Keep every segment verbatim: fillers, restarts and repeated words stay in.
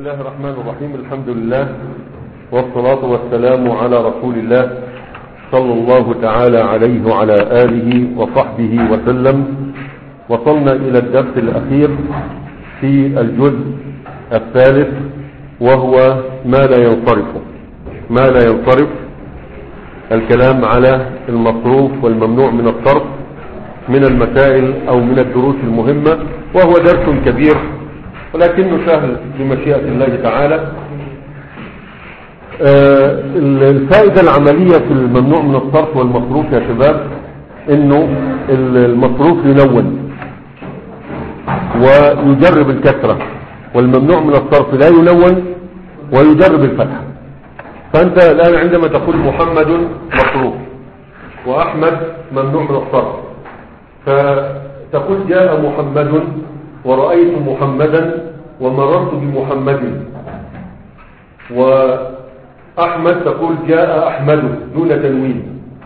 الله الرحمن الرحيم. الحمد لله والصلاة والسلام على رسول الله صلى الله تعالى عليه وعلى آله وصحبه وسلم. وصلنا إلى الدرس الأخير في الجزء الثالث وهو ما لا ينصرف ما لا ينصرف الكلام على المصروف والممنوع من الصرف من المسائل أو من الدروس المهمة، وهو درس كبير ولكنه سهل بمشيئة الله تعالى. آه الفائدة العملية في الممنوع من الصرف والمصروف يا شباب انه المصروف يلون ويجرب الكسرة، والممنوع من الصرف لا يلون ويجرب الفتحة. فانت الآن عندما تقول محمد مصروف وأحمد ممنوع من الصرف، فتقول جاء محمد ورأيت محمدا ومررت بمحمد، وأحمد تقول جاء أحمد دون تنوين،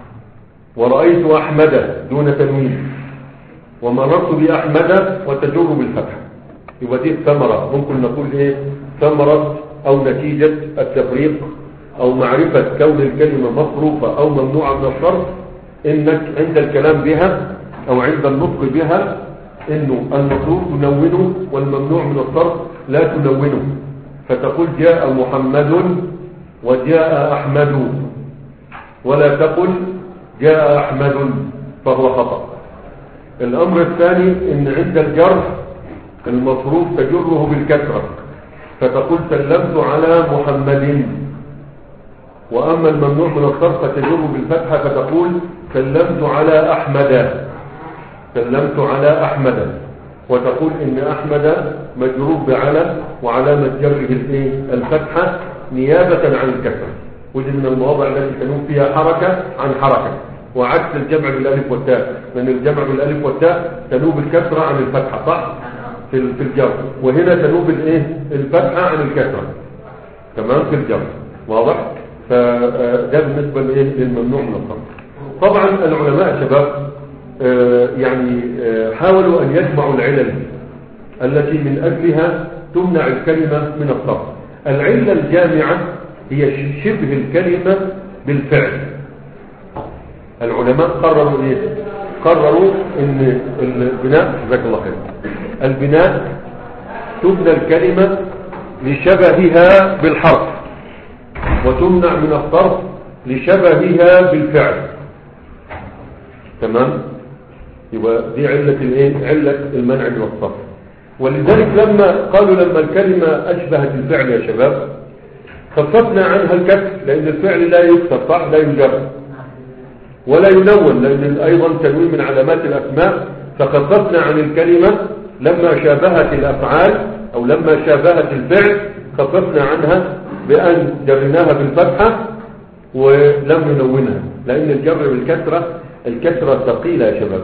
ورأيت أحمد دون تنوين، ومررت بأحمد وتجر بالفتح. يبقى دي الثمرة، ممكن نقول ايه ثمرة او نتيجة التفريق او معرفة كون الكلمة مصروفة او ممنوعة من الصرف، انك عند الكلام بها او عند النطق بها انه المصروف تنونه والممنوع من الصرف لا تنونه، فتقول جاء محمد وجاء احمد، ولا تقل جاء احمد فهو خطأ. الامر الثاني ان عند الجر المصروف تجره بالكسرة، فتقول سلمت على محمد، واما الممنوع من الصرف فتجره بالفتحة فتقول سلمت على احمد سلمت على أحمد، وتقول إن أحمد مجرور بعلى وعلامة جره الفتحة نيابة عن الكسر، ودي من المواضع التي تنوب فيها حركة عن حركة، وعكس الجمع بالالف والتاء، لأن الجمع بالالف والتاء تنوب الكسرة عن الفتحة صح في الجر، وهنا تنوب الفتحة عن الكسرة تمام في الجر، واضح؟ فده بالنسبة للممنوع من الصرف. طبعا العلماء شباب يعني حاولوا أن يجمعوا العلل التي من أجلها تمنع الكلمة من الصرف. العلة الجامعة هي شبه الكلمة بالفعل. العلماء قرروا إيه؟ قرروا أن البناء جزاك الله خير البناء تبنى الكلمة لشبهها بالحرف، وتمنع من الصرف لشبهها بالفعل. تمام؟ يبقى دي علة الايه علة المنع من الصرف. ولذلك لما قالوا لما الكلمة أشبهت الفعل يا شباب خففنا عنها الكسر، لأن الفعل لا يكسر صح لا يجر ولا يلون، لأن أيضا تنوين من علامات الأسماء، فخففنا عن الكلمة لما شابهت الأفعال أو لما شابهت الفعل خففنا عنها بأن جرناها بالفتحة ولم نلونها، لأن الجر بالكسرة الكسرة ثقيلة يا شباب.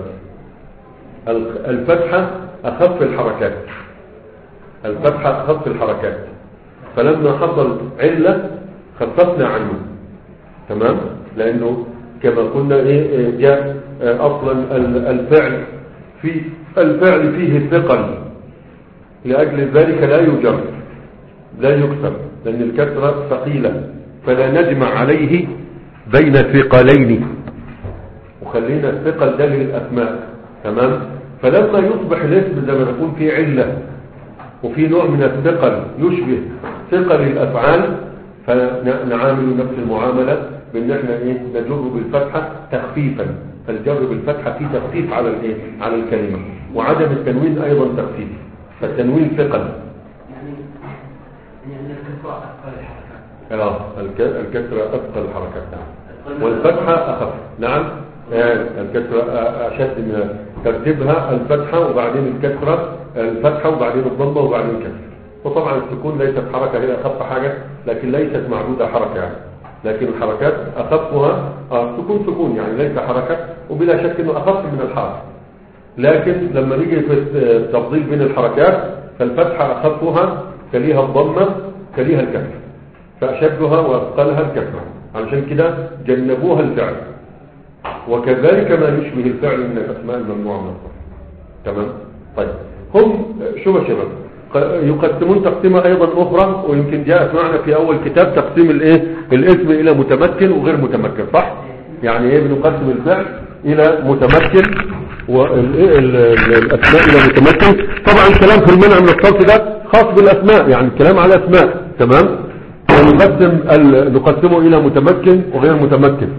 الفتحة أخف الحركات الفتحة أخف الحركات فلما حصل علة خففنا عنه. تمام؟ لأنه كما قلنا إيه جاء أصلا الفعل في الفعل فيه ثقل، لأجل ذلك لا يجر لا يكسر، لأن الكسرة ثقيلة، فلا نجمع عليه بين ثقلين، وخلينا الثقل ده للأسماء. تمام؟ فلما يصبح الاسم زي ما نقول فيه علة وفي نوع من الثقل يشبه ثقل الأفعال، فنعامل نفس المعاملة بأن احنا ايه نجر بالفتحة تخفيفا، فالجر بالفتحة فيه تخفيف على الايه على الكلمة، وعدم التنوين أيضا تخفيف، فالتنوين ثقل. يعني يعني الكسرة أثقل الحركات اه الكسرة أثقل الحركات نعم، والفتحة أخف نعم. الكسرة أشد من ترتيبها الفتحة وبعدين الكسرة الفتحة وبعدين الضمة وبعدين الكسرة. وطبعا السكون ليست حركة، هي أخف حاجة لكن ليست معدودة حركة يعني. لكن الحركات أخفها سكون سكون يعني ليس حركة، وبلا شك أنه أخف من الحركة. لكن لما نيجي في التفضيل بين الحركات فالفتحة أخفها تليها الضمة تليها الكسرة، فأشدها وأثقلها الكسرة، علشان كده جنبوها الفعل. وكذلك ما يشبه الفعل من الأسماء الممنوعة من الصرف. تمام؟ طيب هم شو يا شباب يقسمون تقسيمة ايضا اخرى، ويمكن جاءت معنا في اول كتاب تقسيم الايه الاسم الى متمكن وغير متمكن، صح؟ يعني ايه بنقسم الفعل الى متمكن والاسماء الى متمكن. طبعا الكلام في المنع من الصرف ده خاص بالاسماء، يعني الكلام على اسماء، تمام؟ ونقسم نقسمه الى متمكن وغير متمكن.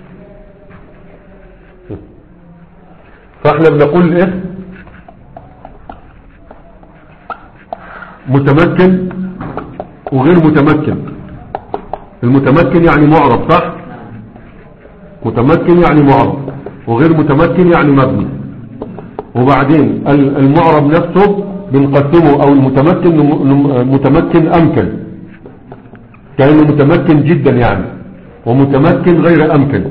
فاحنا بنقول ايه؟ متمكن وغير متمكن. المتمكن يعني معرب، صح؟ متمكن يعني معرب، وغير متمكن يعني مبني. وبعدين المعرب نفسه بنقسمه، او المتمكن متمكن امكن، كأنه متمكن جدا يعني، ومتمكن غير امكن.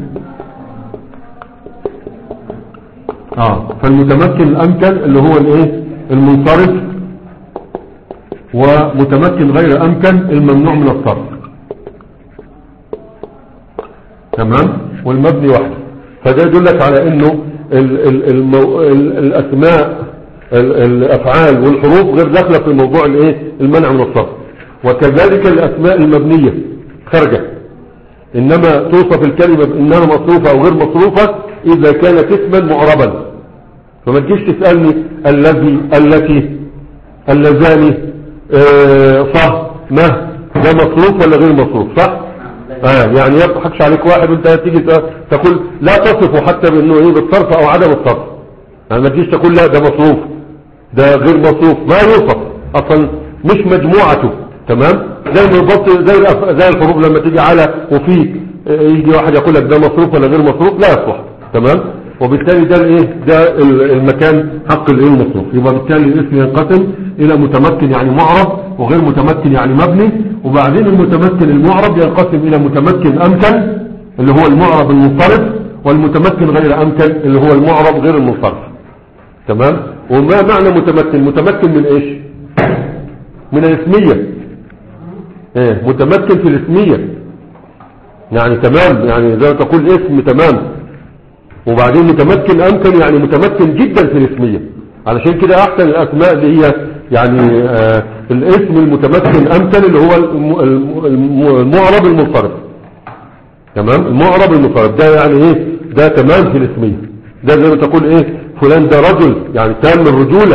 اه فالمتمكن الامكن اللي هو الايه المنصرف، ومتمكن غير امكن الممنوع من الصرف، تمام؟ والمبني وحده. فده يدلك على انه ال ال المو... ال الاسماء ال الافعال والحروف غير داخله في موضوع الايه المنع من الصرف. وكذلك الاسماء المبنيه خارجه، انما توصف الكلمه بانها مصروفه او غير مصروفه اذا كانت اسما معربا. فما تجيش تسالني الذي التي اللذان اه صح ما ده مصروف ولا غير مصروف، صح؟ اه يعني يضحكش عليك واحد وانت تيجي تقول لا تصفه حتى بانه ايه بالصرف او عدم الصرف. يعني ما تجيش تقول لا ده مصروف ده غير مصروف، ما يوصف اصلا، مش مجموعته، تمام؟ زي بالضبط زي زي الحروف لما تيجي على وفي يجي واحد يقول لك ده مصروف ولا غير مصروف، لا يصلح، تمام؟ وبالتالي ده الايه ده المكان حق الايه المصروف. يبقى بالتالي الاسم ينقسم الى متمكن يعني معرب، وغير متمكن يعني مبني. وبعدين المتمكن المعرب ينقسم الى متمكن امكن اللي هو المعرب المنصرف، والمتمكن غير امكن اللي هو المعرب غير المنصرف، تمام؟ وما معنى متمكن؟ متمكن من ايش؟ من الاسمية. ايه متمكن في الاسمية يعني، تمام؟ يعني زي ما تقول اسم تمام. وبعدين متمكن امكن يعني متمكن جدا في الاسمية. علشان كده احسن الاسماء اللي هي يعني آه الاسم المتمكن امكن اللي هو المعرب المنصرف، تمام؟ المعرب المنصرف ده يعني ايه ده تمام في الاسمية. ده زي ما تقول ايه فلان ده رجل يعني تام الرجولة.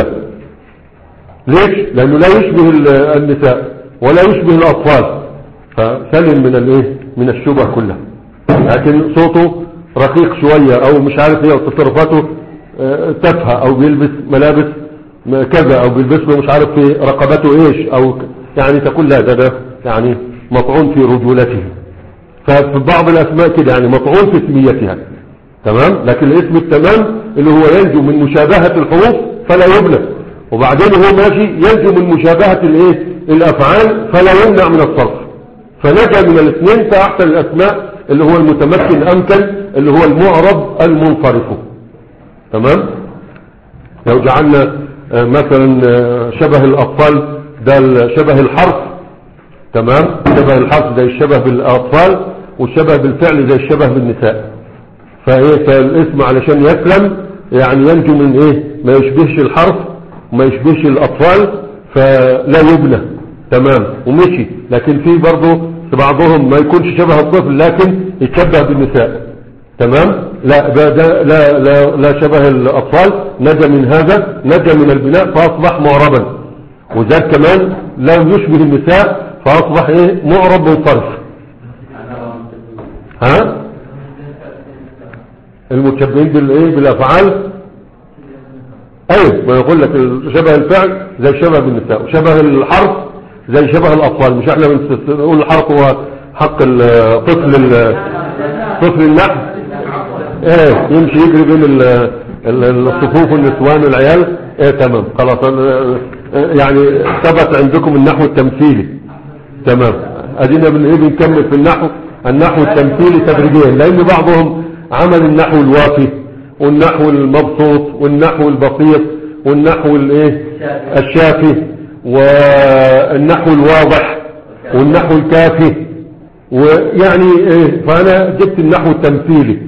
ليش؟ لانه لا يشبه النساء ولا يشبه الاطفال، فسلم من الايه من الشبه كلها. لكن صوته رقيق شوية او مش عارف ايه، وتصرفاته تافهة، او بيلبس ملابس كذا، او بيلبس له مش عارف في رقبته ايش، او يعني تقول لا ده ده يعني مطعون في رجولته. ففي بعض الاسماء كده يعني مطعون في اسميتها، تمام؟ لكن الاسم التمام اللي هو ينجو من مشابهة الحروف فلا يبنى، وبعدين هو ماشي ينجو من مشابهة الايه الافعال فلا يمنع من الصرف، فنجا من الاثنين. فاحسن الاسماء اللي هو المتمكن امكن اللي هو المعرب المنصرف، تمام؟ لو جعلنا مثلا شبه الاطفال ده شبه الحرف، تمام؟ شبه الحرف زي الشبه بالاطفال، والشبه بالفعل زي الشبه بالنساء. فايه فالاسم علشان يسلم يعني ينجو من ايه ما يشبهش الحرف وما يشبهش الاطفال فلا يبنى، تمام؟ ومشي. لكن في برضه بعضهم ما يكونش شبه الطفل لكن يتشبه بالنساء، تمام؟ لا ده, ده لا, لا, لا شبه الاطفال، نجا من هذا، نجا من البناء فاصبح معربا. وذلك كمان لا يشبه النساء فاصبح ايه معرب منصرف. ها المتشبهين بالايه بالافعال، ايوه ما يقول لك شبه الفعل زي شبه بالنساء، وشبه الحرف زي شبه الاطفال. مش احنا بنقول الحرف هو حق الطفل طفل النحل، ايه يمشي يجري بين الصفوف والنسوان والعيال، ايه تمام خلاص يعني ثبت عندكم النحو التمثيلي، تمام؟ ادينا بن ايه بنكمل في النحو النحو التمثيلي تدريجيا، لان بعضهم عمل النحو الوافي والنحو المبسوط والنحو البسيط والنحو الايه الشافي والنحو الواضح والنحو الكافي، ويعني ايه فانا جبت النحو التمثيلي،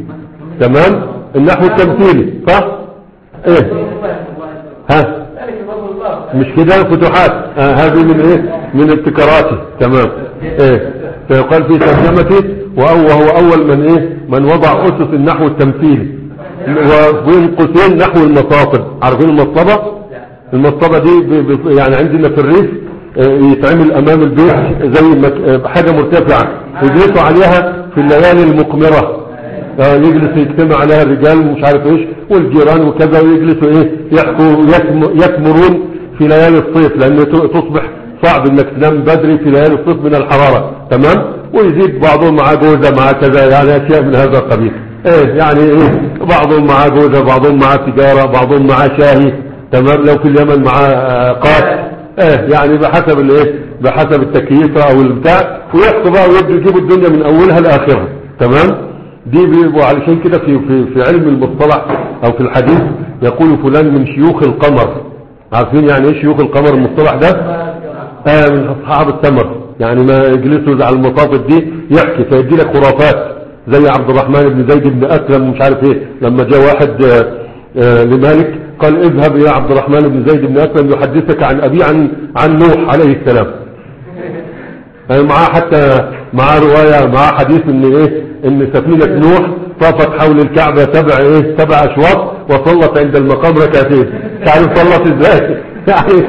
تمام؟ النحو التمثيلي صح؟ ايه ها مش كده فتوحات. آه هذه من ايه من ابتكاراتي. تمام. ايه فيقال في ترجمته وهو اول من ايه من وضع اسس النحو التمثيلي، وبين قوسين نحو المصاطب. عارفين المصطبة؟ المصطبة دي ب... ب... يعني عندنا في الريف يتعمل امام البيت زي مك... حاجة مرتفعة يجلسوا عليها في الليالي المقمرة، يجلس يجتمع عليها الرجال مش عارف ايش والجيران وكذا، ويجلسوا ايه يحكوا يكمرون في ليالي الصيف، لان تصبح صعب انك تنام بدري في ليالي الصيف من الحرارة. تمام. ويزيد بعضهم معاه جوزة معاه كذا، يعني اشياء من هذا القبيل. ايه يعني ايه بعضهم معاه جوزة، بعضهم معاه تجارة، بعضهم معاه شاهي. تمام. لو في اليمن معاه قات. ايه يعني بحسب الايه بحسب التكييف او البتاع، ويحكوا بقى ويبدوا يجيبوا الدنيا من اولها لاخرها. تمام. دي بيبقوا علشان كده في في في علم المصطلح او في الحديث يقول فلان من شيوخ القمر. عارفين يعني ايه شيوخ القمر؟ المصطلح ده آه من اصحاب التمر، يعني ما يجلسوا على المصاطب دي يحكي فيدي لك خرافات، زي عبد الرحمن بن زيد بن اسلم ومش عارف ايه. لما جاء واحد آه آه لمالك قال اذهب الى عبد الرحمن بن زيد بن اسلم يحدثك عن ابي عن عن نوح عليه السلام. يعني معاه حتى معاه روايه معاه حديث ان ايه ان سفينة نوح طافت حول الكعبة سبع ايه سبع اشواط وصلت عند المقام ركعتين. تعرف صلت ازاي؟ يعني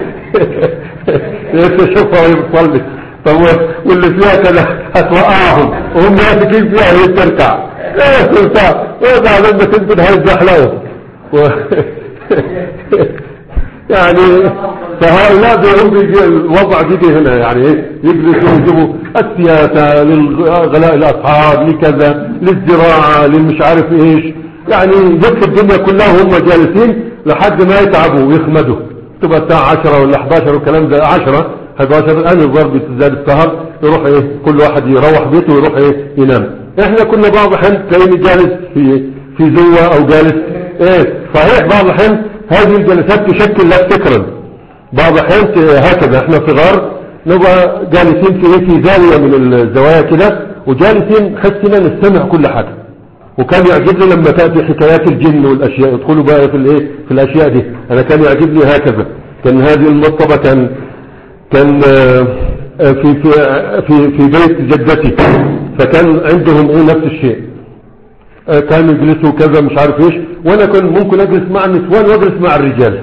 تشوفها وهي بتصلي. طب واللي فيها كده هتوقعهم وهم ماسكين فيها وهي بتركع. ايه سلطان وضع لما تنتن هيزحلقوا يعني. فهؤلاء بيهم بيجي الوضع بيجي هنا، يعني ايه يجلسوا يجيبوا السياسة للغلاء الاسعار لكذا للزراعة للمش عارف ايش، يعني يكفي الدنيا كلها وهم جالسين لحد ما يتعبوا ويخمدوا. تبقى الساعة عشرة ولا احداشر والكلام ده عشرة حداشر الان الضرب بتزداد السهر، يروح ايه كل واحد يروح بيته ويروح ايه ينام. احنا كنا بعض الحين تلاقيني جالس في في زوة او جالس ايه صحيح. بعض الحين هذه الجلسات تشكل لك فكرا. بعض الحين هكذا احنا صغار نبقى جالسين في في زاوية من الزوايا كده وجالسين حسنا نستمع كل حاجة. وكان يعجبني لما تأتي حكايات الجن والاشياء يدخلوا بقى في الايه في الاشياء دي. انا كان يعجبني هكذا. كان هذه المصطبة كان كان في في في في بيت جدتي، فكان عندهم ايه نفس الشيء. كانوا يجلسوا كذا مش عارف ايش، وانا كنت ممكن اجلس مع النسوان واجلس مع الرجال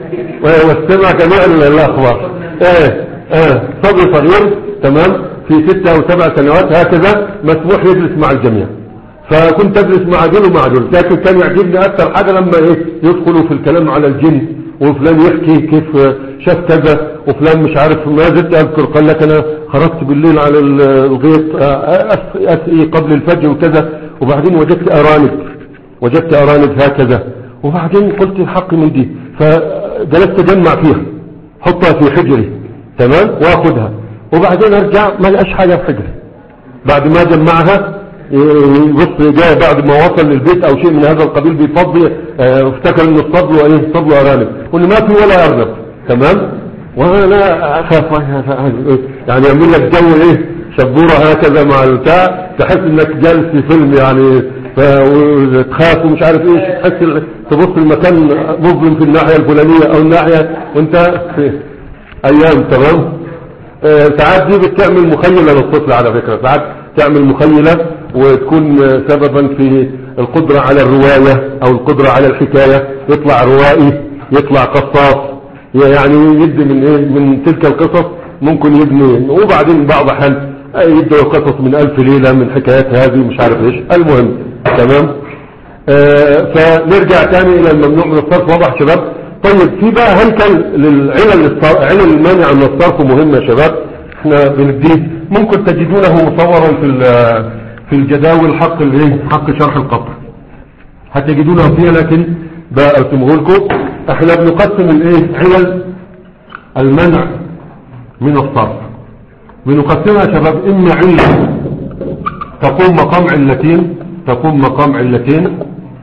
واستمع جميع الاخبار. ايه ايه صبي صغير تمام في ستة او سبع سنوات هكذا مسموح يجلس مع الجميع. فكنت اجلس مع دول ومع دول، لكن كان يعجبني اكثر حاجة لما ايه يدخلوا في الكلام على الجن، وفلان يحكي كيف شاف كذا وفلان مش عارف. ما زلت اذكر قال لك انا خرجت بالليل على الغيط اسقي قبل الفجر وكذا، وبعدين وجدت ارانب وجدت ارانب هكذا، وبعدين قلت الحق من دي فجلست اجمع فيها حطها في حجري تمام واخدها، وبعدين ارجع ما لقاش حاجه في حجري. بعد ما جمعها بص جاء بعد ما وصل للبيت او شيء من هذا القبيل بيفضي افتكر ان الصبل وايه صبل ارانب، وان ما في ولا ارنب تمام. وانا اخاف يعني يعمل لك جو ايه شبوره هكذا مع البتاع، تحس انك جالس في فيلم يعني، فتخاف ومش عارف ايش، تحس تبص المكان مظلم في الناحيه الفلانيه او الناحيه وانت في ايام تمام. ساعات دي بتعمل مخيله للطفل على فكره، ساعات تعمل مخيله وتكون سببا في القدرة على الرواية او القدرة على الحكاية، يطلع روائي يطلع قصاص، يعني يدي من ايه من تلك القصص ممكن يبني. وبعدين بعض حال يبدأ قصص من الف ليلة من حكايات هذه مش عارف ايش. المهم تمام. آه فنرجع تاني الى الممنوع من الصرف. واضح شباب؟ طيب في بقى هنكل للعلل علل المانع من الصرف مهمة يا شباب، احنا بنديه ممكن تجدونه مصورا في في الجداول حق الايه حق شرح القطر هتجدونه فيها، لكن بأرسمه لكم. احنا بنقسم الايه علل المنع من الصرف، بنقسمها يا شباب اما علة تقوم مقام علتين تقوم مقام علتين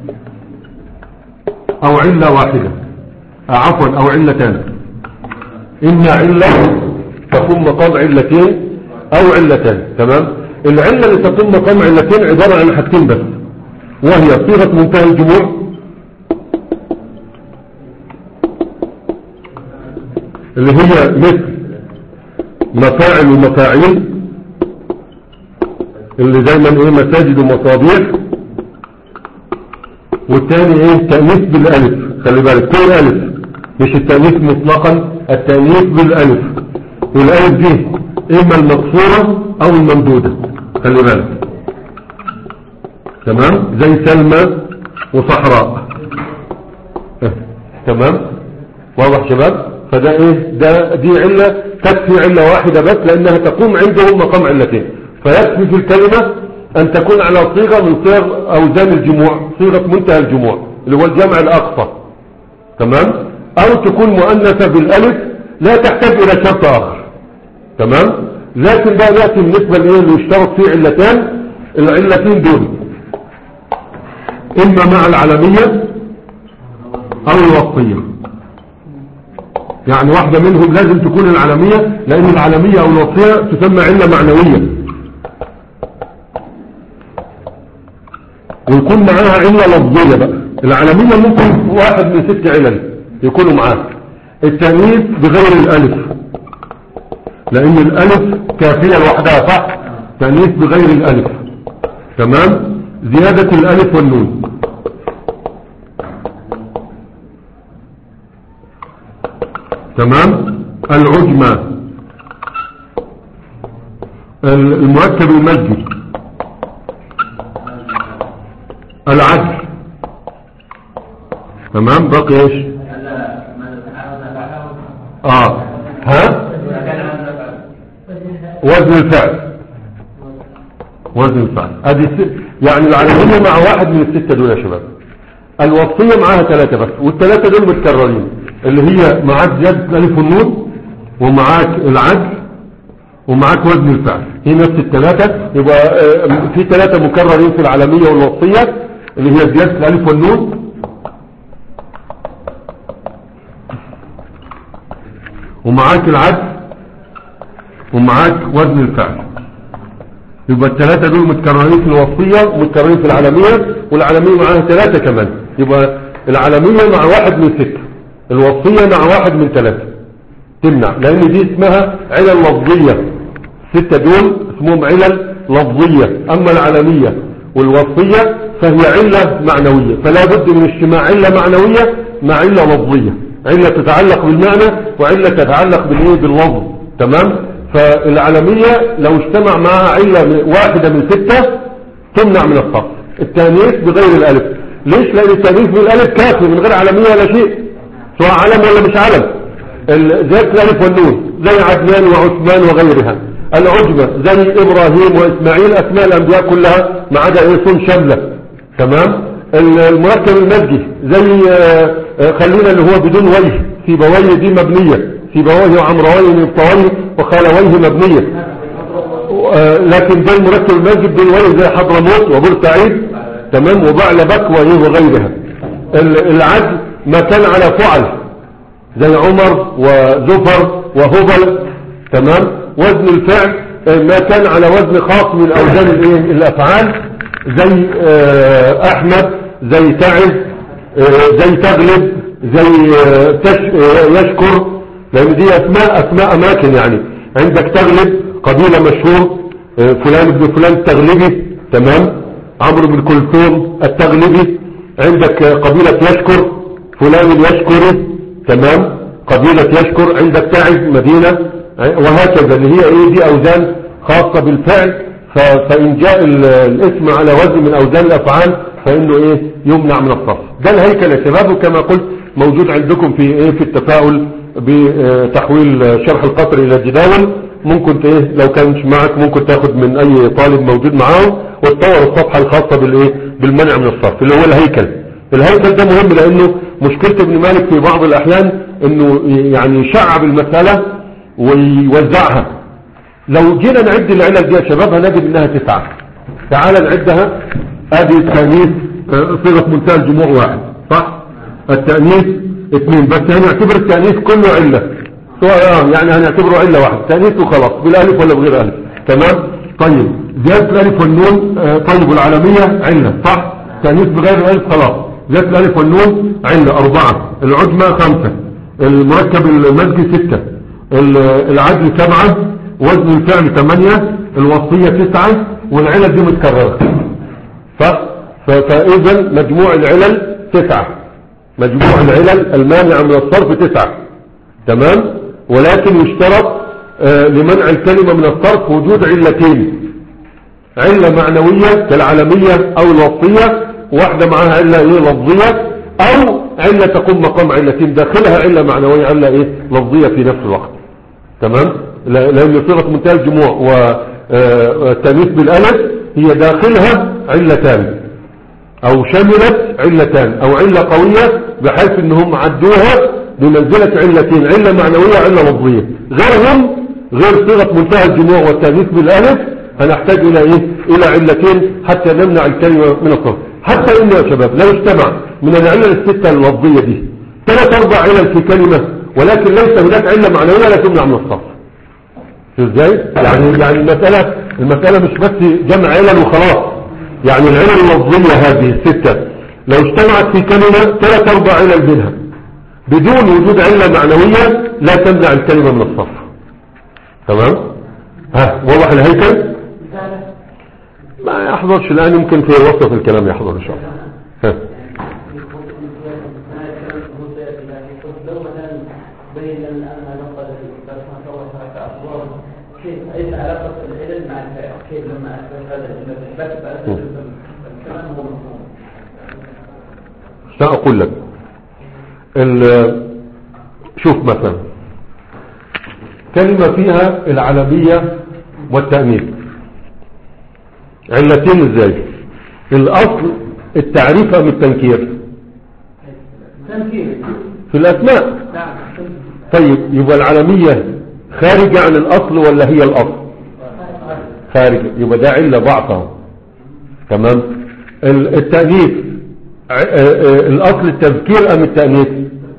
او علة واحدة عفوا او علتان. اما علة تقوم مقام علتين او علتان تمام. العلة اللي تقوم مقام علتين عبارة عن حاجتين بس، وهي صيغة منتهى الجموع اللي هي مثل مفاعل ومفاعيل، اللي دايما ايه مساجد ومصابيح. والتاني ايه تأنيث بالالف، خلي بالك كل الف، مش التأنيث مطلقا، التأنيث بالالف، والالف دي اما المقصورة او الممدودة، خلي بالك. تمام، زي سلمى وصحراء. اه. تمام، واضح شباب؟ فده ايه ده دي علة تكفي، علة واحدة بس، لانها تقوم عندهم مقام علتين. فيكفي في الكلمة ان تكون على صيغة من صيغ اوزان الجموع، صيغة منتهى الجموع اللي هو الجمع الاقصى. تمام، او تكون مؤنثة بالالف لا تحتاج الى شرط اخر. تمام، لكن بقى يأتي بالنسبة لايه اللي يشترط فيه علتان، العلتين دول اما مع العالمية او الوصفية. يعني واحدة منهم لازم تكون العالمية، لان العالمية او الوصفية تسمى علة معنوية، ويكون معاها علة لفظية. بقى العالمية ممكن واحد من ست علل يكونوا معاها. التأنيث بغير الالف، لان الالف كافية لوحدها، صح؟ تأنيث بغير الالف. تمام، زيادة الالف والنون. تمام، العجمة، المركب المزجي، العدل. تمام، بقي ايش؟ اه ها وزن الفعل، وزن الفعل. ادي الست، يعني العالمية مع واحد من الستة دول يا شباب. الوصية معاها ثلاثة بس، والثلاثة دول متكررين، اللي هي معاك زيادة الالف والنون، ومعاك العدل، ومعاك وزن الفعل. هي نفس الثلاثة. يبقى في ثلاثة مكررين في العالمية والوصية، اللي هي زيادة الالف والنون، ومعاك العدل، ومعاك وزن الفعل. يبقى الثلاثة دول متكررين في الوصية ومتكررين في العالمية، والعالمية معاها ثلاثة كمان. يبقى العالمية مع واحد من ستة، الوصية مع واحد من ثلاثة، تمنع، لان دي اسمها علل لفظية. ستة دول اسمهم علل لفظية. اما العالمية والوصية فهي علة معنوية، فلا بد من اجتماع علة معنوية مع علة لفظية، علة تتعلق بالمعنى وعلة تتعلق بالايه باللفظ. تمام، فالعالمية لو اجتمع معها علة واحدة من ستة تمنع من الصرف. التانيث بغير الالف، ليش؟ لان التانيث بالالف كافي من غير عالمية ولا شيء، سواء علم ولا مش علم. زيادة الالف والنون زي عدنان وعثمان وغيرها. العجمة زي ابراهيم واسماعيل، اسماء الانبياء كلها ما عدا ايصون شاملة. تمام، المركب المزجي زي خلينا اللي هو بدون وجه، سيبويه دي مبنية، سيبويه وعمرويه ومبطويه وخالويه مبنية. لكن ده المركب المزجي بدون وجه زي حضرموت وبورسعيد. تمام، وبعلبك وغيرها. العدل ما كان على فعل زي عمر وزفر وهبل. تمام، وزن الفعل ما كان على وزن خاص من اوزان الايه الافعال، زي احمد، زي تعز، زي تغلب، زي يشكر، لان دي اسماء اسماء اماكن. يعني عندك تغلب قبيلة مشهور، فلان ابن فلان التغلبي. تمام، عمرو بن كلثوم التغلبي. عندك قبيلة يشكر، فلان اليشكري. تمام، قبيلة يشكر. عندك تعز مدينة، وهكذا، اللي هي ايه دي اوزان خاصة بالفعل. فإن جاء الاسم على وزن من اوزان الافعال فانه ايه يمنع من الصرف. ده الهيكل يا شباب، وكما قلت موجود عندكم في ايه في التفاؤل بتحويل شرح القطر الى جداول. ممكن ايه لو كانش معك ممكن تاخد من اي طالب موجود معاه وتطور الصفحة الخاصة بالايه بالمنع من الصرف، اللي هو الهيكل. الهيكل ده مهم، لانه مشكلة ابن مالك في بعض الاحيان انه يعني يشعب المسألة ويوزعها. لو جينا نعد العلل دي يا شباب هنجد انها تسعة. تعال نعدها. ادي التأنيث صيغة منتهى الجموع واحد، صح؟ التأنيث اثنين، بس هنعتبر التأنيث كله علة، سواء يعني هنعتبره علة واحد، تأنيث وخلاص، بالالف ولا بغير الف. تمام. طيب زيادة الالف والنون، طيب العالمية علة، صح؟ تأنيث بغير الالف خلاص. زيادة الالف والنون علة أربعة. العجمة خمسة. المركب المزجي ستة، العدل سبعة، وزن الفعل ثمانية، الوصية تسعة، والعلل دي متكررة. فإذا مجموع العلل تسعة، مجموع العلل المانع من الصرف تسعة. تمام. ولكن يشترط آه لمنع الكلمة من الصرف وجود علتين، علة معنوية كالعلمية او الوصية، واحدة معها علة ايه لفظية، او علة تقوم مقام علتين داخلها علة معنوية علة ايه لفظية في نفس الوقت. تمام. لان صيغة منتهى الجموع والتانيث بالالف هي داخلها علتان او شملت علتان او علة قوية بحيث انهم عدوها بمنزلة علتين، علة معنوية وعلة لفظية. غيرهم غير صيغة منتهى الجموع والتانيث بالالف هنحتاج الى ايه الى علتين حتى نمنع الكلمة من الصرف. حتى انه يا شباب لو اجتمع من العلل الستة اللفظية دي ثلاث اربع علل في كلمة ولكن ليس هناك علة معنوية لا تمنع من الصرف. ازاي؟ يعني يعني المسألة المسألة مش بس جمع علل وخلاص. يعني العلل اللفظية هذه الستة لو اجتمعت في كلمة ثلاث اربع علل منها بدون وجود علة معنوية لا تمنع الكلمة من الصرف. تمام؟ ها واضح الهيكل؟ ما يحضرش الآن، يمكن في وسط الكلام يحضر إن شاء الله. ها كيف ايش علاقه العلل مع الفعل؟ كيف لما اثبت هذا الاثبات بقى الكلام هو مفهوم؟ سأقول لك شوف مثلا كلمة فيها العلمية والتأنيث علتين ازاي؟ الاصل التعريف ام التنكير؟ تنكير في الاسماء. طيب يبقى العلمية خارجة عن الاصل ولا هي الاصل؟ خارجة، يبقى ده علة ضعفه. تمام. التأنيث الاصل التذكير ام التأنيث؟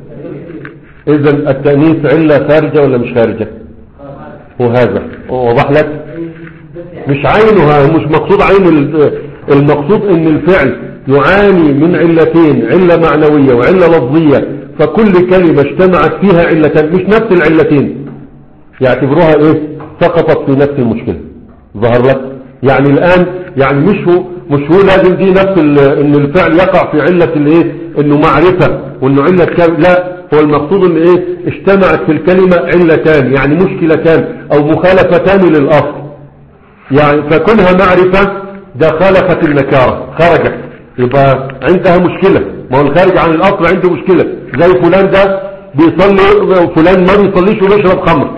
اذا التأنيث علة خارجة ولا مش خارجة؟ وهذا وضح لك مش عينها، مش مقصود عين، المقصود ان الفعل يعاني من علتين، علة معنوية وعلة لفظية، فكل كلمة اجتمعت فيها علتين مش نفس العلتين يعتبروها ايه سقطت في نفس المشكلة. ظهر لك يعني الان يعني مش هو مش هو لازم دي نفس ان الفعل يقع في علة الايه انه معرفة وانه علة كامل، لا هو المقصود ان ايه اجتمعت في الكلمة علتان يعني مشكلتان او مخالفتان للاصل. يعني فكونها معرفة ده خالفت النكارة خرجت يبقى عندها مشكلة. ما هو الخارج عن الاصل عنده مشكلة، زي فلان ده بيصلي وفلان ما بيصليش وبيشرب خمر،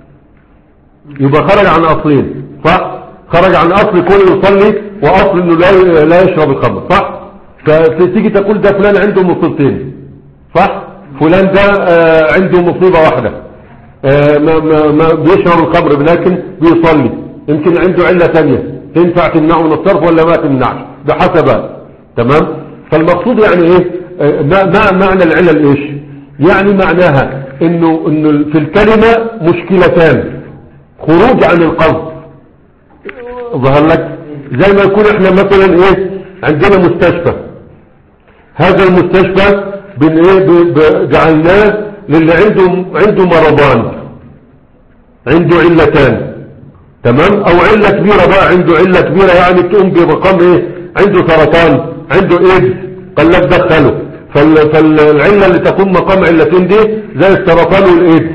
يبقى خرج عن اصلين صح؟ خرج عن اصل كونه يصلي واصل انه لا لا يشرب الخمر صح؟ فتيجي تقول ده فلان عنده مصيبتين صح؟ فلان ده آه عنده مصيبة واحدة آه ما, ما, ما بيشرب الخمر لكن بيصلي، يمكن عنده علة ثانية تنفع تمنعه من الصرف ولا ما تمنعش بحسب. تمام. فالمقصود يعني ايه آه ما معنى العلل ايش؟ يعني معناها انه انه في الكلمة مشكلتان، خروج عن القصد. ظهر لك زي ما يكون احنا مثلا ايه عندنا مستشفى، هذا المستشفى بن ايه جعلناه للي عنده عنده مرضان، عنده علتان. تمام. او علة كبيرة بقى، عنده علة كبيرة يعني تقوم برقم ايه، عنده سرطان، عنده ايدز، قال لك دخله. فالعلة اللي تقوم مقام علتين دي زي السرطان والايدز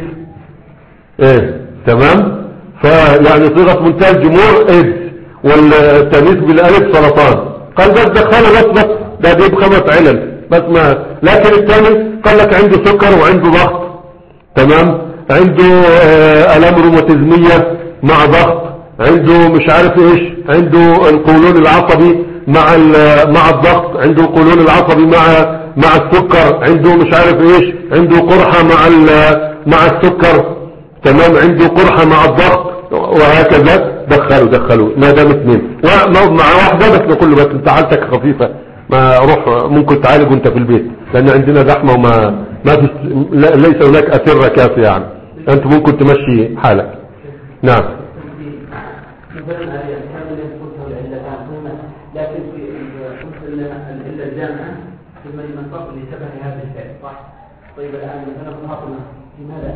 ايه. تمام. فيعني صيغة منتهى الجموع ايدز والتانيث بالالف سرطان، قال بس دخله بس بس ده جيب خمس علل بس ما. لكن الثاني قال لك عنده سكر وعنده ضغط. تمام. عنده الام روماتيزمية مع ضغط، عنده مش عارف ايش، عنده القولون العصبي مع مع الضغط، عنده القولون العصبي مع مع السكر، عنده مش عارف ايش، عنده قرحة مع مع السكر. تمام. عنده قرحة مع الضغط وهكذا. دخلوا دخلوا ما دام اثنين مع واحدة بس نقول له بس انت حالتك خفيفة ما روح ممكن تعالج وانت في البيت لان عندنا زحمة وما ما في ليس هناك أسرة كافية يعني انت ممكن تمشي حالك. نعم. لكن في العلة الجامعة في المنطق لشبه هذا الفعل صح؟ طيب الآن مثلا فاطمة لماذا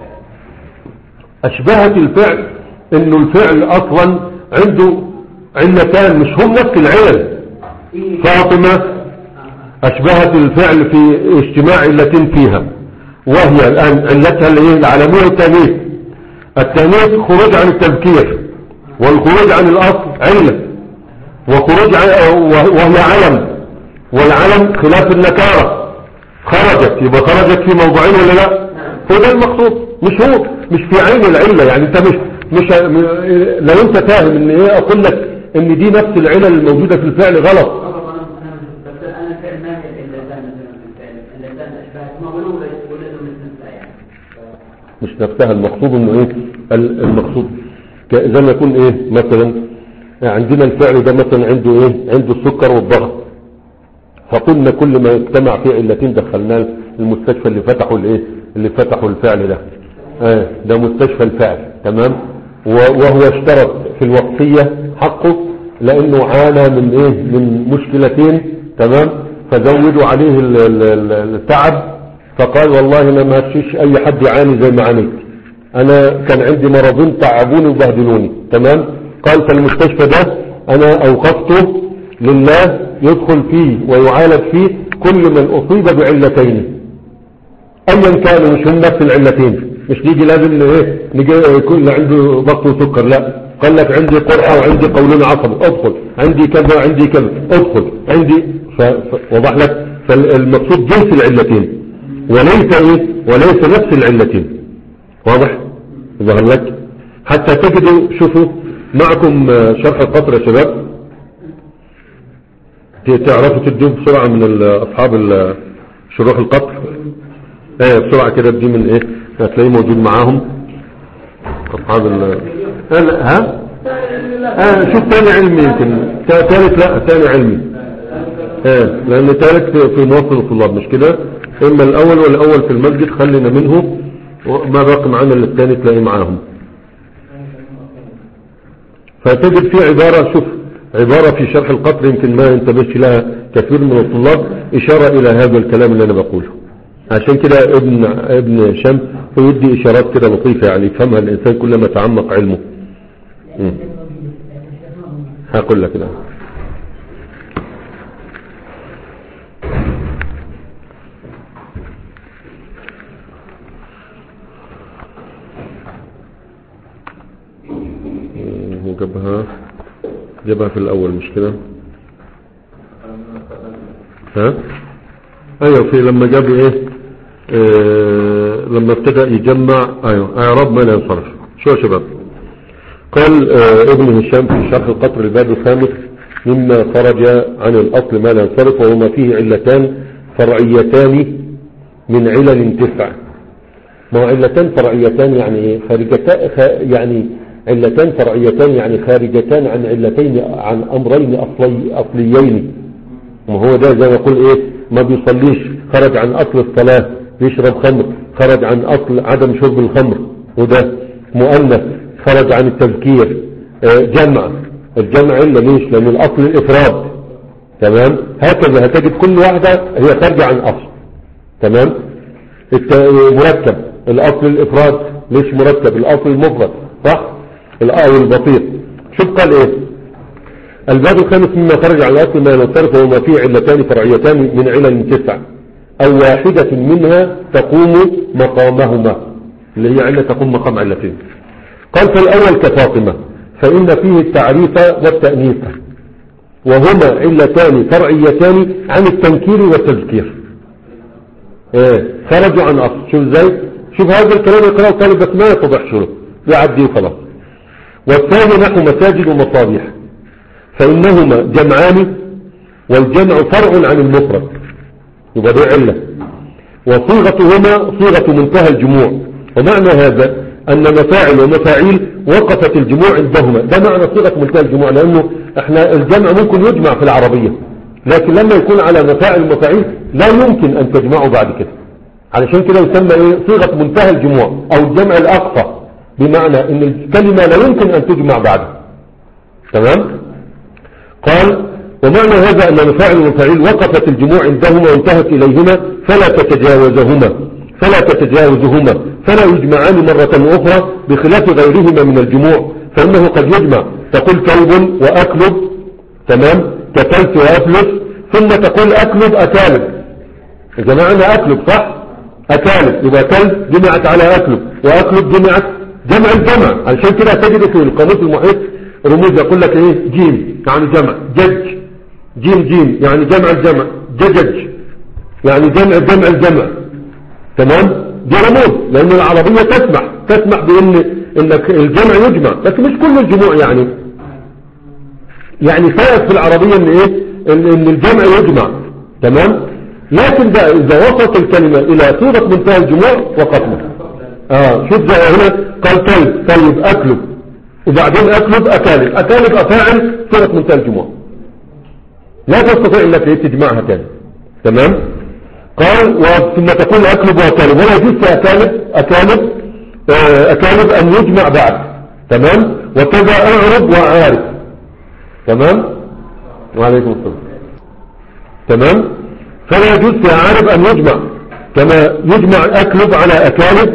أشبهت الفعل إنه الفعل أصلا عنده علتان مش هم نفس العلل. فاطمة أشبهت الفعل في اجتماع علتين فيها، وهي الآن علتها الايه العالمية والتانيث. التانيث خروج عن التذكير، والخروج عن الأصل علة، وخروج عن وهي علم، والعلم خلاف النكارة، خرجت يبقى خرجت في موضعين ولا لا؟ هو ده المقصود، مش هو مش في عين العلة. يعني انت مش مش لو انت فاهم ان ايه اقول لك ان دي نفس العلة الموجودة في الفعل غلط. مش نفسها. المقصود انه ايه المقصود زي ما يكون ايه مثلا عندنا الفعل ده مثلا عنده ايه عنده السكر والضغط، فقلنا كل ما اجتمع فيه علتين دخلناه المستشفى اللي فتحوا الايه اللي فتحوا الفعل ده اه ده مستشفى الفعل تمام. وهو اشترط في الوقفية حقه لانه عانى من ايه من مشكلتين تمام، فزودوا عليه التعب، فقال والله انا ما فيش اي حد يعاني زي ما عانيت، انا كان عندي مرضين تعبوني وبهدلوني تمام. قال فالمستشفى ده انا اوقفته لله يدخل فيه ويعالج فيه كل من اصيب بعلتين ايا كانوا، مش هم نفس العلتين، مش نيجي لازم ايه نيجي يكون عنده ضغط وسكر، لا قال لك عندي قرحه وعندي قولون عصبي ادخل، عندي كذا وعندي كذا ادخل عندي، فوضح لك. فالمقصود جنس العلتين وليس ايه وليس نفس العلتين، واضح ظهر لك. حتى تجدوا شوفوا معكم شرح القطر يا شباب، تعرفوا تدوا بسرعة من اصحاب شروح القطر ايه بسرعة كده، دي من ايه هتلاقيه موجود معاهم اصحاب ال ها اه شوف تاني علمي، يمكن ثالث لا تاني علمي ايه لان ثالث في موصل الطلاب مش كده، اما الاول والاول في المسجد خلينا منه، وما باقي معانا الثاني تلاقيه معاهم. فتجد في عبارة، شوف عبارة في شرح القطر يمكن ما انتبهش لها كثير من الطلاب، اشارة الى هذا الكلام اللي انا بقوله، عشان كده ابن ابن شمس يدي اشارات كده لطيفة يعني يفهمها الانسان كلما تعمق علمه. هقول لك الان جابها جابها في الاول مش كده ها ايوه في لما جاب ايه آه لما ابتدأ يجمع ايوه اعراب ما لا ينصرف. شو يا شباب قال آه ابن هشام في شرح القطر الباب الخامس مما خرج عن الاصل ما لا ينصرف وهما فيه علتان فرعيتان من علل تسع. ما هو علتان فرعيتان يعني ايه خارجتان، يعني علتان فرعيتان يعني خارجتان عن علتين عن امرين اصلي اصليين. وهو ده زي ما يقول ايه ما بيصليش خرج عن اصل الصلاة، يشرب خمر خرج عن اصل عدم شرب الخمر، وده مؤنث خرج عن التذكير. اه جمع الجمع الا ليش لان الاصل الافراد تمام. هكذا هتجد كل واحدة هي خارجة عن اصل تمام. مركب الاصل الافراد ليش مركب الاصل المفرد صح الآية البسيط. شوف قال ايه الباب الخامس مما خرج على الأصل ما ينصرف وما فيه علتان فرعيتان من علل تسع أو واحدة منها تقوم مقامهما، اللي هي علة تقوم مقام علتين. قال فالأول كفاطمة فإن فيه التعريف والتأنيث وهما علتان فرعيتان عن التنكير والتذكير. ايه خرجوا عن أصل. شوف ازاي شوف هذا الكلام يقرأه طالب بس ما يتضح شروط يعدي وخلاص. والثاني نحو مساجد ومصابيح فإنهما جمعان والجمع فرع عن المفرد يبقى دي علة، وصيغتهما صيغة منتهى الجموع. ومعنى هذا أن مفاعل ومفاعيل وقفت الجموع عندهما، ده معنى صيغة منتهى الجموع، لأنه احنا الجمع ممكن يجمع في العربية لكن لما يكون على مفاعل ومفاعيل لا يمكن أن تجمعه بعد كده، علشان كده يسمى ايه صيغة منتهى الجموع أو الجمع الأقصى، بمعنى ان الكلمة لا يمكن ان تجمع بعدها تمام. قال ومعنى هذا أن مفاعل ومفاعيل وقفت الجموع عندهما وانتهت إليهما فلا تتجاوزهما فلا تتجاوزهما فلا يجمعان مرة أخرى بخلاف غيرهما من الجموع، فإنه قد يجمع تقول كلب وأكلب، تمام، كتلت وأفلس، ثم تقول أكلب أكالب، جمعنا أكلب صح، أكالب يبقى كلب جمعت على أكلب، وأكلب جمعت جمع الجمع. علشان كده تجد في القاموس المحيط رموز يقول لك ايه، جيم يعني جمع، جج جيم جيم يعني جمع الجمع، ججج يعني جمع جمع الجمع، تمام، دي رموز لأن العربية تسمح تسمح بأن إنك الجمع يجمع، لكن مش كل الجموع يعني يعني فائد في العربية ان ايه ان, إن الجمع يجمع، تمام. لكن بقى اذا وصلت الكلمة الى صيغة منتهى الجموع وقفنا. اه شوف زي هنا قال كلب، طيب اكلب، وبعدين اكلب اكالب، اكالب افاعل صيغة منتهى الجموع، لا تستطيع انك تجمعها تاني، تمام. قال ثم تقول اكلب واكالب، ولا يجوز اكالب اكالب آه اكالب ان يجمع بعد، تمام. وكذا اعرب واعارف، تمام. وعليكم السلام، تمام. فلا يجوز في عارف ان يجمع، كما يجمع اكلب على اكالب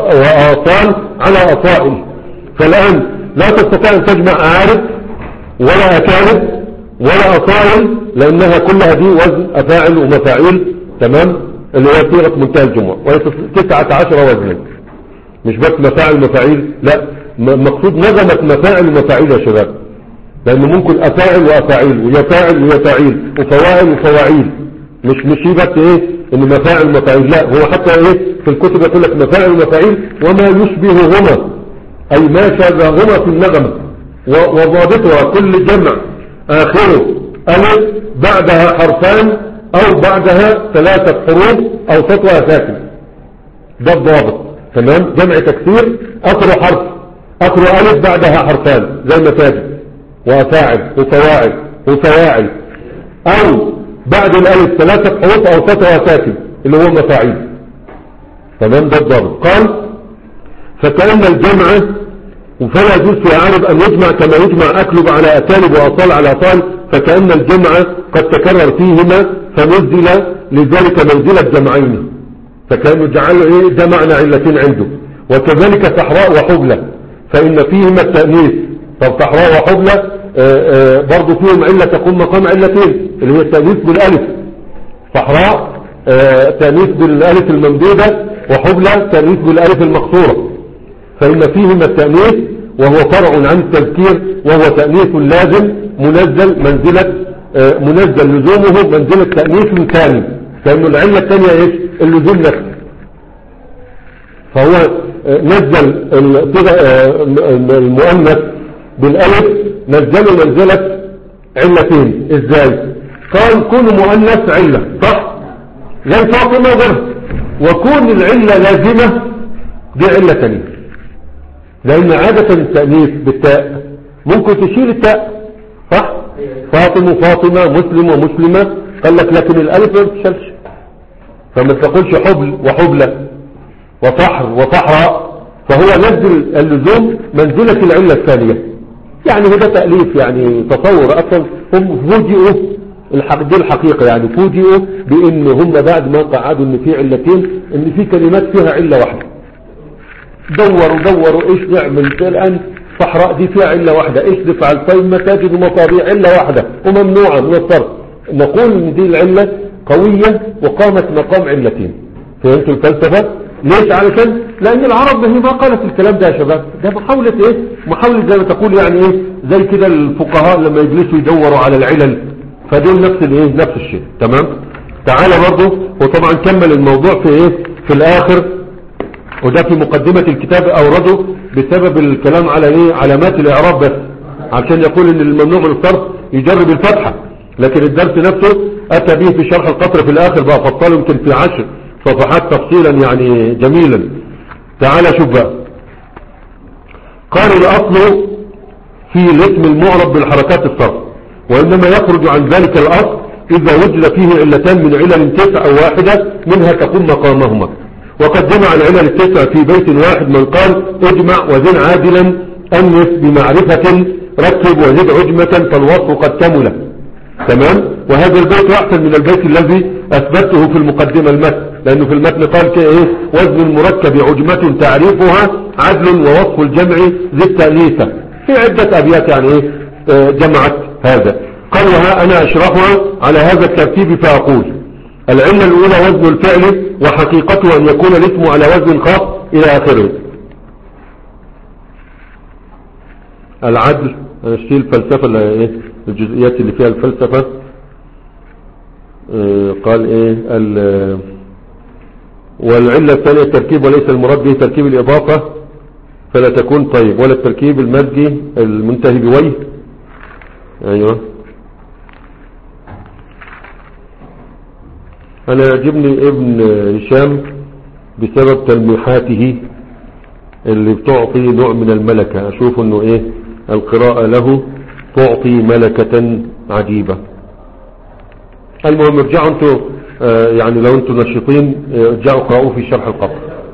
واصال على اصائل. فالان لا تستطيع ان تجمع عارف ولا اكالب ولا اصائل، لانها كلها دي وزن افاعل ومفاعيل، تمام، اللي هي صيغه منتهى الجموع، وهي تسعة عشر وزنا، مش بس مفاعل مفاعيل، لا مقصود نظمت مفاعل ومفاعيل يا شباب، لأنه ممكن أفاعل وأفاعيل ويفاعل ويفاعيل وفواعل وفواعيل، مش مش بس إيه إن مفاعل ومفاعيل، لا هو حتى إيه في الكتب يقول لك مفاعل ومفاعيل وما يشبههما، أي ما شابههما في النغم، وضابطها كل جمع آخره ألف بعدها حرفان أو بعدها ثلاثة حروف أو سطوة ساكن، ده الضابط، تمام. جمع تكسير آخره حرف، آخره ألف بعدها حرفان زي مساجد وأفاعل وفواعل وفواعل، أو بعد الألف ثلاثة حروف أو سطوة ساكن اللي هو مفاعيل، تمام، ده الضابط. قال فكأن الجمع فلا يجوز في عارض أن يجمع كما يجمع أكلب على أكالب وأصال على أصال، فكأن الجمع قد تكرر فيهما فنزل لذلك منزلة جمعين، فكأنه جعله إيه ده معنى علتين عنده. وكذلك صحراء وحبلة فإن فيهما التأنيث، طب صحراء وحبلة برضو فيهم علة تقوم مقام علتين، اللي هي التأنيث بالألف، صحراء تأنيث بالألف الممدودة، وحبلة تأنيث بالألف المقصورة، فإن فيهما التأنيث وهو فرع عن التذكير، وهو تأنيث لازم منزل منزلة منزل لزومه منزلة تأنيث ثاني، لأنه العلة الثانية ايش اللزوم نفسه، فهو نزل المؤنث بالألف نزله منزلة علتين. ازاي؟ قال كون مؤنث علة صح زي فاطمة وغيرها، وكون العلة لازمة دي علة ثانية، لأن عادة التأنيث بالتاء ممكن تشيل التاء صح، فاطمة وفاطمة مسلم ومسلمة، قال لك لكن الألف ما بتشالش، فما تقولش حبل وحبلة وصحر وصحراء، فهو نزل اللزوم منزلة العلة الثانية. يعني هذا تأليف، يعني تصور أصلا هم فوجئوا الحق دي الحقيقة، يعني فوجئوا بأن هم بعد ما قعدوا ان في علتين ان في كلمات فيها علة واحدة، دوروا دوروا ايش نعمل الآن، صحراء دي فيها علة واحدة، ايش نفعل، طيب مساجد ومطابيع علة واحدة وممنوعة من الصرف، نقول ان دي العلة قوية وقامت مقام علتين. فهمتوا الفلسفة؟ ليش؟ علشان لان العرب هي ما قالت الكلام ده يا شباب، ده محاولة ايه، محاولة زي ما تقول يعني ايه زي كده الفقهاء لما يجلسوا يدوروا على العلل، فدول نفس الايه نفس الشيء، تمام. تعالى برضه، وطبعا كمل الموضوع في ايه في الاخر، وده في مقدمة الكتاب اورده بسبب الكلام على ايه علامات الاعراب بس، عشان يقول ان الممنوع من الصرف يجرب الفتحة، لكن الدرس نفسه اتى به في شرح القطر في الاخر بقى، فصله يمكن في عشر صفحات تفصيلا يعني جميلا. تعالى شوف بقى، قال الاصل في الاسم المعرب بالحركات الصرف، وانما يخرج عن ذلك الاصل اذا وجد فيه علتان من علل تسع او واحدة منها تقوم مقامهما. وقد جمع العلل التسع في بيت واحد من قال اجمع وزن عادلا انس بمعرفة ركب وزد عجمة فالوصف قد كمل. تمام. وهذا البيت احسن من البيت الذي اثبته في المقدمة المتن، لانه في المتن قال كايه وزن المركب عجمة تعريفها عدل ووصف الجمع ذي التأنيثة، في عدة ابيات يعني ايه جمعت هذا. قال وها انا اشرحها على هذا الترتيب فاقول العلة الاولى وزن الفعل وحقيقته ان يكون الاسم على وزن خاص الى اخره. العدل انا اشتري الفلسفة اللي ايه الجزئيات اللي فيها الفلسفة. اه قال ايه والعلة الثانية التركيب وليس المراد به تركيب الاضافة فلا تكون طيب ولا التركيب المزجي المنتهي بويه. ايوه انا يعجبني ابن هشام بسبب تلميحاته اللي بتعطي نوع من الملكة، اشوف انه ايه القراءة له تعطي ملكة عجيبة. المهم ارجعوا انتوا آه يعني لو انتوا نشطين ارجعوا قرأوا في شرح القطر.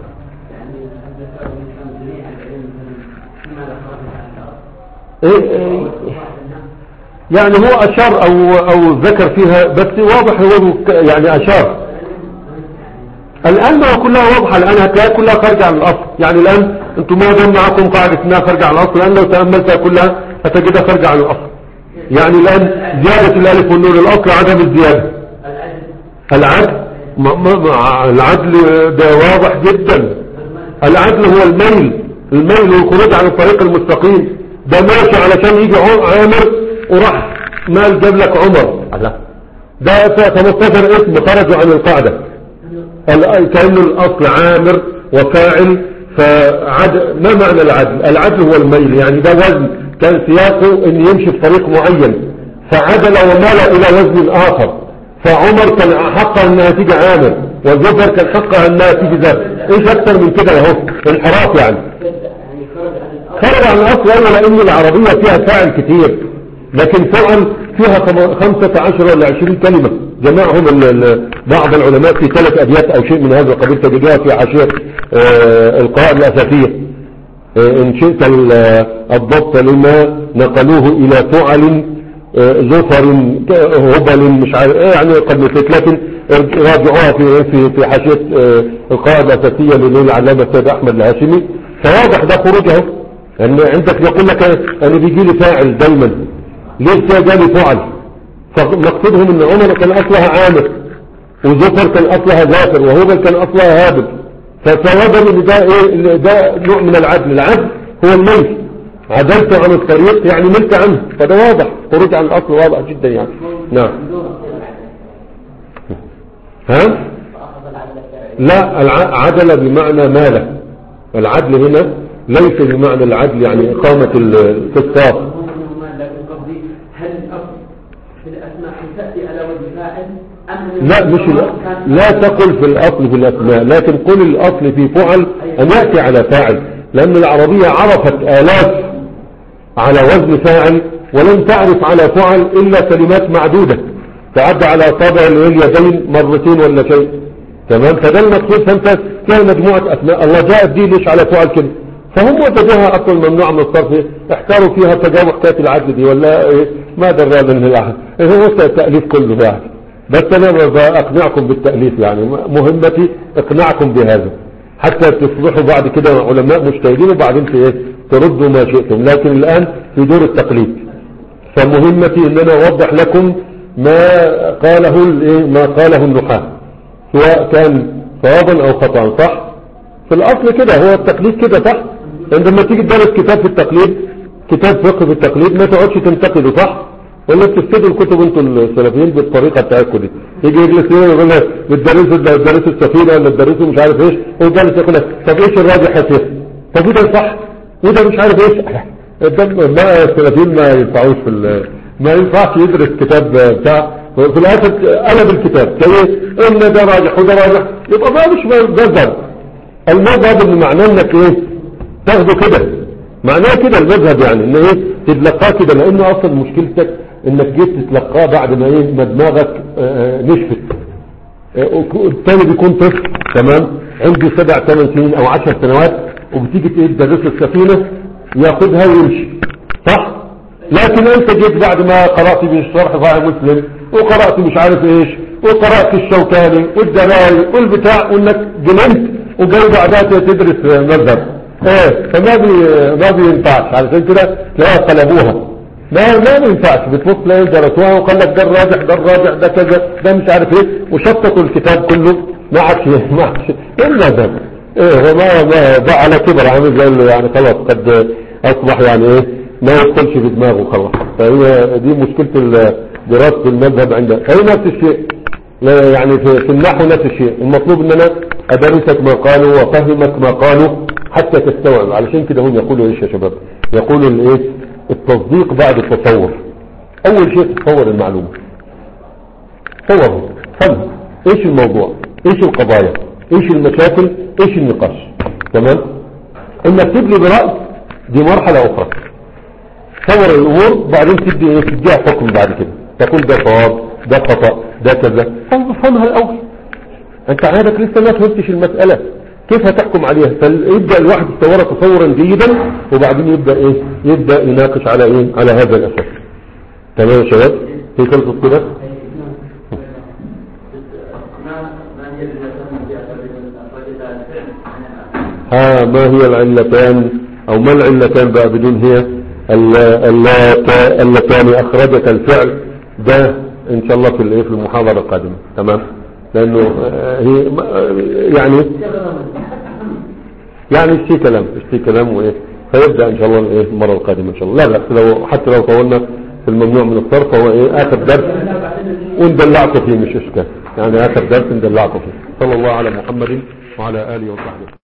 ايه ايه يعني هو اشار او او ذكر فيها بس واضح هو يعني اشار. الان ما كلها واضحة، الان هتلاقيها كلها خارجة عن الاصل. يعني الان انتم ما دام معكم قاعدة انها خارجة عن الاصل، الان لو تأملتها كلها هتجدها خارجة عن الاصل. يعني الان زيادة الالف والنون الاصل عدم الزيادة. العدل ما ما العدل ده واضح جدا. العدل هو الميل الميل والخروج عن الطريق المستقيم. ده ماشي علشان يجي عامر وراح مال جاب لك عمر، ده خمستاشر اسم خرجوا عن القاعدة. كأنه الأصل عامر وفاعل. فعد ما معنى العدل؟ العدل هو الميل، يعني ده وزن كان سياقه ان يمشي في طريق معين فعدل ومال الى وزن اخر. فعمر كان حقها انها تيجي عامر وزفر كان حقها انها تيجي ذات. ايش اكتر من كده اهو انحراف يعني. خرج عن الاصل ايوه، لان العربية فيها فاعل كتير لكن فعل فيها خمسة عشر ولا عشرين كلمة جمعهم بعض العلماء في ثلاث ابيات او شيء من هذا القبيل تجدها في حاشية آه القواعد الاساسية. آه ان شئت الضبط لما نقلوه الى فعل آه زفر هبل مش عارف يعني قد نسيت، لكن راجعوها في في في حاشية آه القواعد الاساسية للعلامة السيد احمد الهاشمي. فواضح ده خروجه ان عندك يقول لك انا بيجي لي فاعل دايما ليه جالي فعل. فمقصدهم ان عمر كان اصلها عامر وزفر كان اصلها زافر وهبل كان اصلها هابل. فوجدوا ان ده ايه ده نوع من العدل. العدل هو الملك، عدلت عن الطريق يعني ملك عنه. فده واضح خروج عن الاصل واضح جدا يعني. نعم ها لا عدل بمعنى ماله. العدل هنا ليس بمعنى العدل يعني اقامة القسطاس. لا مش لا تقل في الاصل في الاسماء، لكن قل الاصل في فعل ان يأتي على فاعل، لان العربية عرفت الاف على وزن فاعل ولم تعرف على فعل الا كلمات معدودة تعد على اصابع اليدين مرتين ولا شيء. تمام. فده المقصود. فانت فيها مجموعة اسماء الله جاءت دي ليش على فعل كده، فهم وجدوها اصلا ممنوع من الصرف احتاروا فيها تجاوب حكاية العدل دي ولا إيه؟ ما درى من الاحد هو التأليف كله يعني. بس انا اقنعكم بالتأليف يعني مهمتي اقنعكم بهذا حتى تصبحوا بعد كده علماء مجتهدين وبعدين ايه تردوا ما شئتم. لكن الان في دور التقليد، فمهمتي ان انا اوضح لكم ما قاله ما قاله النحاة سواء كان صوابا او خطأ. صح في الاصل كده هو التقليد كده صح. عندما تيجي تدرس كتاب في التقليد كتاب فقه في التقليد ما تقعدش تنتقده صح ولا بتفسدوا الكتب انتوا السلفيين بالطريقه بتاعتكم دي. يجي يجلس هنا يقول لك بتدرسوا بتدرسوا السفينه ولا بتدرسوا مش عارف ايش وجالس يقول لك طب ايش الراجح يا شيخ؟ طب وده صح وده مش عارف ايش. ما السلفيين ما ينفعوش في ما ينفعش يدرس كتاب بتاع في الاخر قلب الكتاب كويس ان ده راجح وده راجح يبقى ما مش مذهب. المذهب اللي معناه انك ايه تاخده كده معناه كده المذهب يعني ان ايه تتلقاه كده، لان اصلا مشكلتك انك جيت تتلقاه بعد ما ايه ما دماغك اه نشفت. اه الثاني بيكون طفل تمام عنده سبع ثمان سنين او عشر سنوات وبتيجي تدرس السفينة ياخدها ويمشي صح لكن انت جيت بعد ما قرأت بالشرح صحيح مسلم وقرأت مش عارف ايش وقرأت الشوكاني والدراوي والبتاع وانك جننت وجاي بعدها تدرس مذهب ايه فما بي ما بينفعش علشان كده تلاقيها قلبوها ما ما بينفعش بتبص تلاقي درسوها وقال لك ده الراجح ده الراجح ده كذا ده مش عارف ايه وشططوا الكتاب كله ما عادش ما عادش ايه المذهب ايه وما ما ده على كبر عامل زي اللي يعني خلاص قد اصبح يعني ايه ما يدخلش في دماغه خلاص فهي دي مشكلة دراسة المذهب عندنا فهي نفس الشيء لا يعني في, في النحو نفس الشيء المطلوب ان انا ادرسك ما قالوا وافهمك ما قالوا حتى تستوعب علشان كده هم يقولوا ايش يا شباب يقولوا الايه التصديق بعد التصور اول شيء تصور المعلومة تصوره فهم ايش الموضوع ايش القضايا ايش المشاكل ايش النقاش تمام انك تبني برأي دي مرحلة اخرى تصور الامور بعدين تدي ايه تديها حكم بعد كده تقول ده صواب ده خطأ ده كذا فهمها الاول انت عادك لسه ما فهمتش المسألة كيف هتحكم عليها فيبدأ الواحد يتصورها تصورا جيدا وبعدين يبدأ ايه يبدأ يناقش على ايه على هذا الاساس تمام يا شباب في خلصت كده ها ما هي العلتان او ما العلتان بقى بدون هي اللتان اخرجت الفعل ده ان شاء الله في الايه في المحاضرة القادمة تمام لانه هي يعني يعني اشتي كلام اشتي كلام وايه فيبدأ ان شاء الله الايه المرة القادمة ان شاء الله لا لا لو حتى لو طولنا في الممنوع من الصرف هو ايه اخر درس وندلعكم فيه مش اشكال يعني اخر درس ندلعكم فيه صلى الله على محمد وعلى اله وصحبه